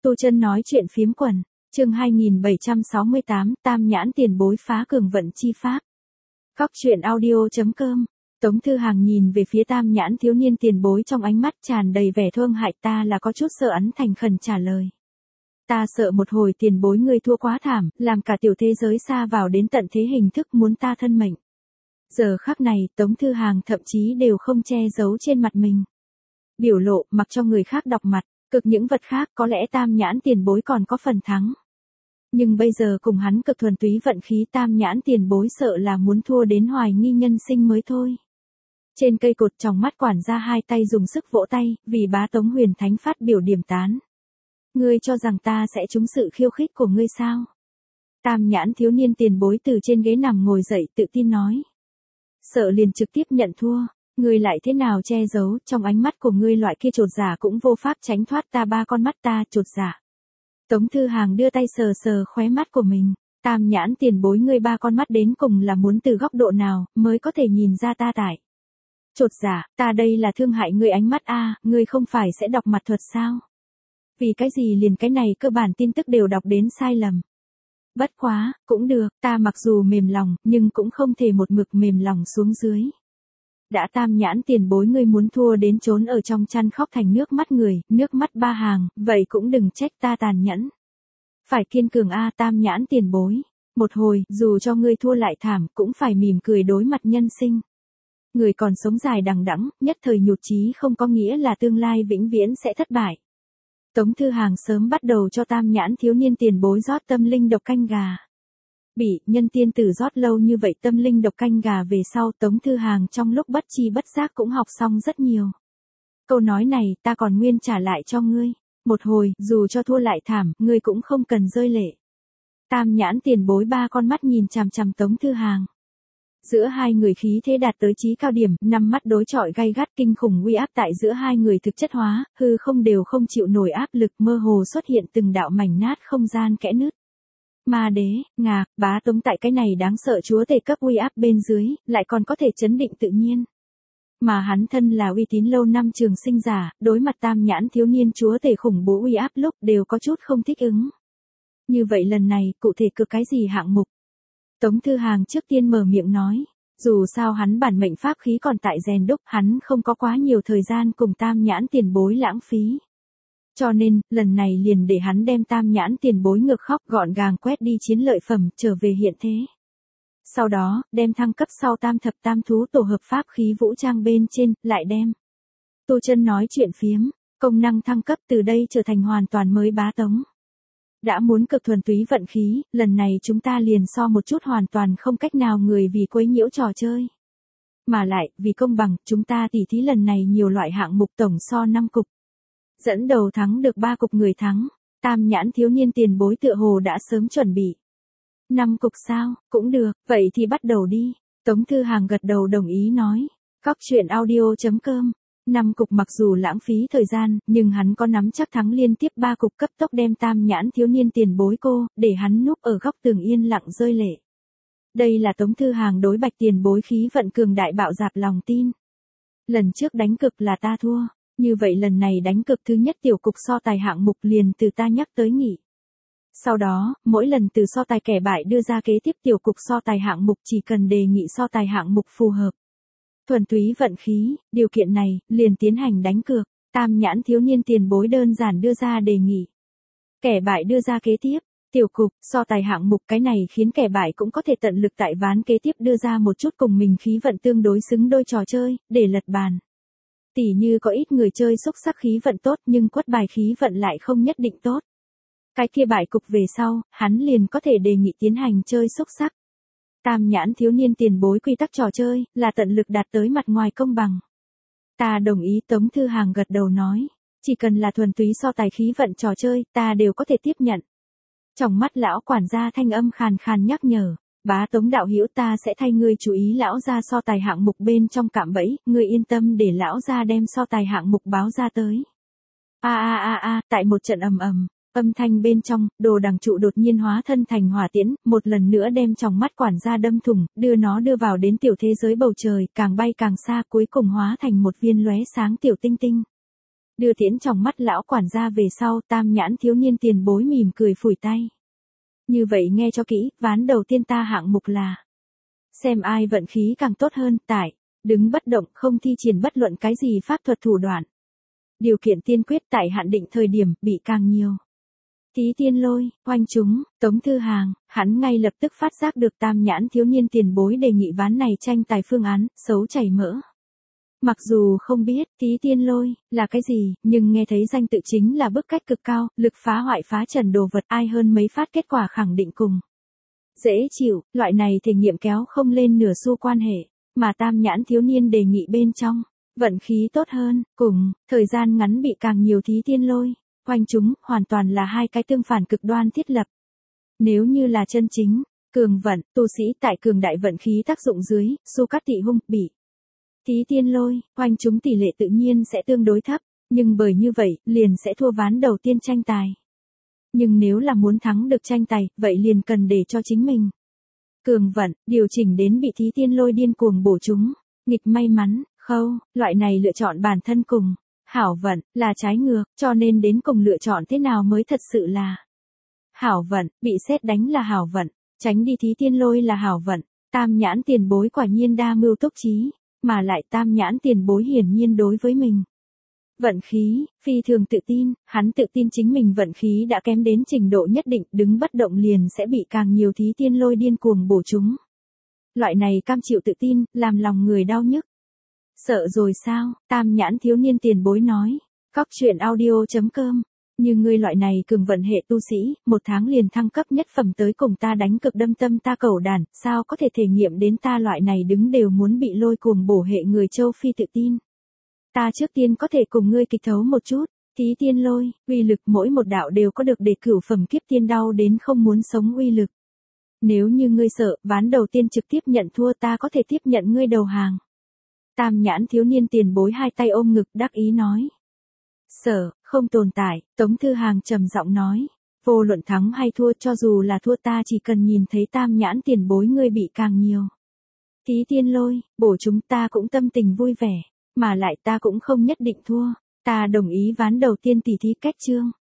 Tu Chân nói chuyện phiếm quần, chương 2768, Tam Nhãn tiền bối phá cường vận chi pháp. Góc truyện audio.com. Tống Thư Hàng nhìn về phía Tam Nhãn thiếu niên tiền bối trong ánh mắt tràn đầy vẻ thương hại, ta là có chút sợ ắn thành khẩn trả lời. Ta sợ một hồi tiền bối ngươi thua quá thảm, làm cả tiểu thế giới xa vào đến tận thế hình thức muốn ta thân mệnh. Giờ khắc này, Tống Thư Hàng thậm chí đều không che giấu trên mặt mình. Biểu lộ, mặc cho người khác đọc mặt, cực những vật khác có lẽ Tam Nhãn tiền bối còn có phần thắng. Nhưng bây giờ cùng hắn cực thuần túy vận khí, Tam Nhãn tiền bối sợ là muốn thua đến hoài nghi nhân sinh mới thôi. Trên cây cột trong mắt quản gia hai tay dùng sức vỗ tay, vì bá Tống Huyền Thánh phát biểu điểm tán. Ngươi cho rằng ta sẽ trúng sự khiêu khích của ngươi sao? Tam Nhãn thiếu niên tiền bối từ trên ghế nằm ngồi dậy tự tin nói. Sợ liền trực tiếp nhận thua, ngươi lại thế nào che giấu, trong ánh mắt của ngươi loại kia chột dạ cũng vô pháp tránh thoát ta ba con mắt ta chột dạ. Tống Thư Hàng đưa tay sờ sờ khóe mắt của mình, Tam Nhãn tiền bối ngươi ba con mắt đến cùng là muốn từ góc độ nào mới có thể nhìn ra ta tại. Chột dạ, ta đây là thương hại ngươi ánh mắt a, ngươi không phải sẽ đọc mặt thuật sao? Vì cái gì liền cái này cơ bản tin tức đều đọc đến sai lầm. Bất quá, cũng được, ta mặc dù mềm lòng, nhưng cũng không thể một mực mềm lòng xuống dưới. Đã Tam Nhãn tiền bối ngươi muốn thua đến trốn ở trong chăn khóc thành nước mắt người, nước mắt ba hàng, vậy cũng đừng trách ta tàn nhẫn. Phải kiên cường a Tam Nhãn tiền bối. Một hồi, dù cho ngươi thua lại thảm, cũng phải mỉm cười đối mặt nhân sinh. Người còn sống dài đằng đẵng, nhất thời nhụt chí không có nghĩa là tương lai vĩnh viễn sẽ thất bại. Tống Thư Hàng sớm bắt đầu cho Tam Nhãn thiếu niên tiền bối rót tâm linh độc canh gà. Bị nhân tiên tử rót lâu như vậy tâm linh độc canh gà về sau, Tống Thư Hàng trong lúc bất chi bất giác cũng học xong rất nhiều. Câu nói này ta còn nguyên trả lại cho ngươi. Một hồi, dù cho thua lại thảm, ngươi cũng không cần rơi lệ. Tam Nhãn tiền bối ba con mắt nhìn chằm chằm Tống Thư Hàng. Giữa hai người khí thế đạt tới chí cao điểm, năm mắt đối chọi gay gắt, kinh khủng uy áp tại giữa hai người thực chất hóa, hư không đều không chịu nổi áp lực, mơ hồ xuất hiện từng đạo mảnh nát không gian kẽ nứt. Ma đế, ngạc, bá Tống tại cái này đáng sợ chúa tể cấp uy áp bên dưới, lại còn có thể chấn định tự nhiên. Mà hắn thân là uy tín lâu năm trường sinh giả, đối mặt Tam Nhãn thiếu niên chúa tể khủng bố uy áp lúc đều có chút không thích ứng. Như vậy lần này, cụ thể cực cái gì hạng mục? Tống Thư Hàng trước tiên mở miệng nói, dù sao hắn bản mệnh pháp khí còn tại rèn đúc, hắn không có quá nhiều thời gian cùng Tam Nhãn tiền bối lãng phí. Cho nên, lần này liền để hắn đem Tam Nhãn tiền bối ngược khóc gọn gàng quét đi chiến lợi phẩm, trở về hiện thế. Sau đó, đem thăng cấp sau tam thập tam thú tổ hợp pháp khí vũ trang bên trên, lại đem. Tu Chân nói chuyện phiếm, công năng thăng cấp từ đây trở thành hoàn toàn mới bá Tống. Đã muốn cực thuần túy vận khí, lần này chúng ta liền so một chút hoàn toàn không cách nào người vì quấy nhiễu trò chơi. Mà lại, vì công bằng, chúng ta tỉ thí lần này nhiều loại hạng mục tổng so 5 cục. Dẫn đầu thắng được 3 cục người thắng, Tam Nhãn thiếu niên tiền bối tựa hồ đã sớm chuẩn bị. 5 cục sao, cũng được, vậy thì bắt đầu đi. Tống Thư Hàng gật đầu đồng ý nói. Góc truyện audio.com. 5 cục mặc dù lãng phí thời gian, nhưng hắn có nắm chắc thắng liên tiếp 3 cục cấp tốc đem Tam Nhãn thiếu niên tiền bối cô, để hắn núp ở góc tường yên lặng rơi lệ. Đây là Tống Thư Hàng đối Bạch tiền bối khí vận cường đại bạo dạp lòng tin. Lần trước đánh cực là ta thua, như vậy lần này đánh cực thứ nhất tiểu cục so tài hạng mục liền từ ta nhắc tới nghỉ. Sau đó, mỗi lần từ so tài kẻ bại đưa ra kế tiếp tiểu cục so tài hạng mục chỉ cần đề nghị so tài hạng mục phù hợp. Thuần túy vận khí, điều kiện này, liền tiến hành đánh cược, Tam Nhãn thiếu niên tiền bối đơn giản đưa ra đề nghị. Kẻ bại đưa ra kế tiếp, tiểu cục, so tài hạng mục cái này khiến kẻ bại cũng có thể tận lực tại ván kế tiếp đưa ra một chút cùng mình khí vận tương đối xứng đôi trò chơi, để lật bàn. Tỉ như có ít người chơi xúc sắc khí vận tốt nhưng quất bài khí vận lại không nhất định tốt. Cái kia bại cục về sau, hắn liền có thể đề nghị tiến hành chơi xúc sắc. Tam Nhãn thiếu niên tiền bối quy tắc trò chơi, là tận lực đạt tới mặt ngoài công bằng. Ta đồng ý. Tống Thư Hàng gật đầu nói, chỉ cần là thuần túy so tài khí vận trò chơi, ta đều có thể tiếp nhận. Trong mắt lão quản gia thanh âm khàn khàn nhắc nhở, bá Tống đạo hữu ta sẽ thay ngươi chú ý lão gia so tài hạng mục bên trong cạm bẫy, ngươi yên tâm để lão gia đem so tài hạng mục báo ra tới. Tại một trận ầm ầm. Âm thanh bên trong, đồ đằng trụ đột nhiên hóa thân thành hỏa tiễn, một lần nữa đem trong mắt quản gia đâm thủng, đưa vào đến tiểu thế giới bầu trời, càng bay càng xa, cuối cùng hóa thành một viên lóe sáng tiểu tinh tinh. Đưa tiễn trong mắt lão quản gia về sau, tam nhãn thiếu niên tiền bối mỉm cười phủi tay. Như vậy nghe cho kỹ, ván đầu tiên ta hạng mục là xem ai vận khí càng tốt hơn, tại đứng bất động, không thi triển bất luận cái gì pháp thuật thủ đoạn. Điều kiện tiên quyết tại hạn định thời điểm bị càng nhiều. Thí tiên lôi, oanh chúng, Tống Thư Hàng, hắn ngay lập tức phát giác được tam nhãn thiếu niên tiền bối đề nghị ván này tranh tài phương án, xấu chảy mỡ. Mặc dù không biết thí tiên lôi là cái gì, nhưng nghe thấy danh tự chính là bức cách cực cao, lực phá hoại phá trần đồ vật, ai hơn mấy phát kết quả khẳng định cùng. Dễ chịu, loại này thể nghiệm kéo không lên nửa xu quan hệ, mà tam nhãn thiếu niên đề nghị bên trong. Vận khí tốt hơn, cùng, thời gian ngắn bị càng nhiều thí tiên lôi, oanh chúng, hoàn toàn là hai cái tương phản cực đoan thiết lập. Nếu như là chân chính, cường vận, tu sĩ tại cường đại vận khí tác dụng dưới, Su Cát Tị Hung, bị thí tiên lôi, oanh chúng tỷ lệ tự nhiên sẽ tương đối thấp, nhưng bởi như vậy, liền sẽ thua ván đầu tiên tranh tài. Nhưng nếu là muốn thắng được tranh tài, vậy liền cần để cho chính mình. Cường vận, điều chỉnh đến bị thí tiên lôi điên cuồng bổ chúng, nghịch may mắn, khâu, loại này lựa chọn bản thân cùng. Hảo vận, là trái ngược, cho nên đến cùng lựa chọn thế nào mới thật sự là hảo vận, bị sét đánh là hảo vận, tránh đi thí tiên lôi là hảo vận. Tam nhãn tiền bối quả nhiên đa mưu túc trí, mà lại tam nhãn tiền bối hiển nhiên đối với mình. Vận khí, phi thường tự tin, hắn tự tin chính mình vận khí đã kém đến trình độ nhất định, đứng bất động liền sẽ bị càng nhiều thí tiên lôi điên cuồng bổ chúng. Loại này cam chịu tự tin, làm lòng người đau nhức. Sợ rồi sao, tam nhãn thiếu niên tiền bối nói. Cóc truyện audio.com. Như ngươi loại này cường vận hệ tu sĩ, 1 tháng liền thăng cấp nhất phẩm tới cùng ta đánh cực đâm tâm ta cẩu đàn, sao có thể thể nghiệm đến ta loại này đứng đều muốn bị lôi cuồng bổ hệ người châu Phi tự tin. Ta trước tiên có thể cùng ngươi kịch thấu một chút, thí tiên lôi, uy lực mỗi một đạo đều có được để cửu phẩm kiếp tiên đau đến không muốn sống uy lực. Nếu như ngươi sợ, ván đầu tiên trực tiếp nhận thua ta có thể tiếp nhận ngươi đầu hàng. Tam nhãn thiếu niên tiền bối hai tay ôm ngực đắc ý nói. Sợ, không tồn tại, Tống Thư Hàng trầm giọng nói. Vô luận thắng hay thua, cho dù là thua ta chỉ cần nhìn thấy tam nhãn tiền bối ngươi bị càng nhiều. Thí tiên lôi, bổ chúng ta cũng tâm tình vui vẻ, mà lại ta cũng không nhất định thua. Ta đồng ý ván đầu tiên tỉ thí kết chương.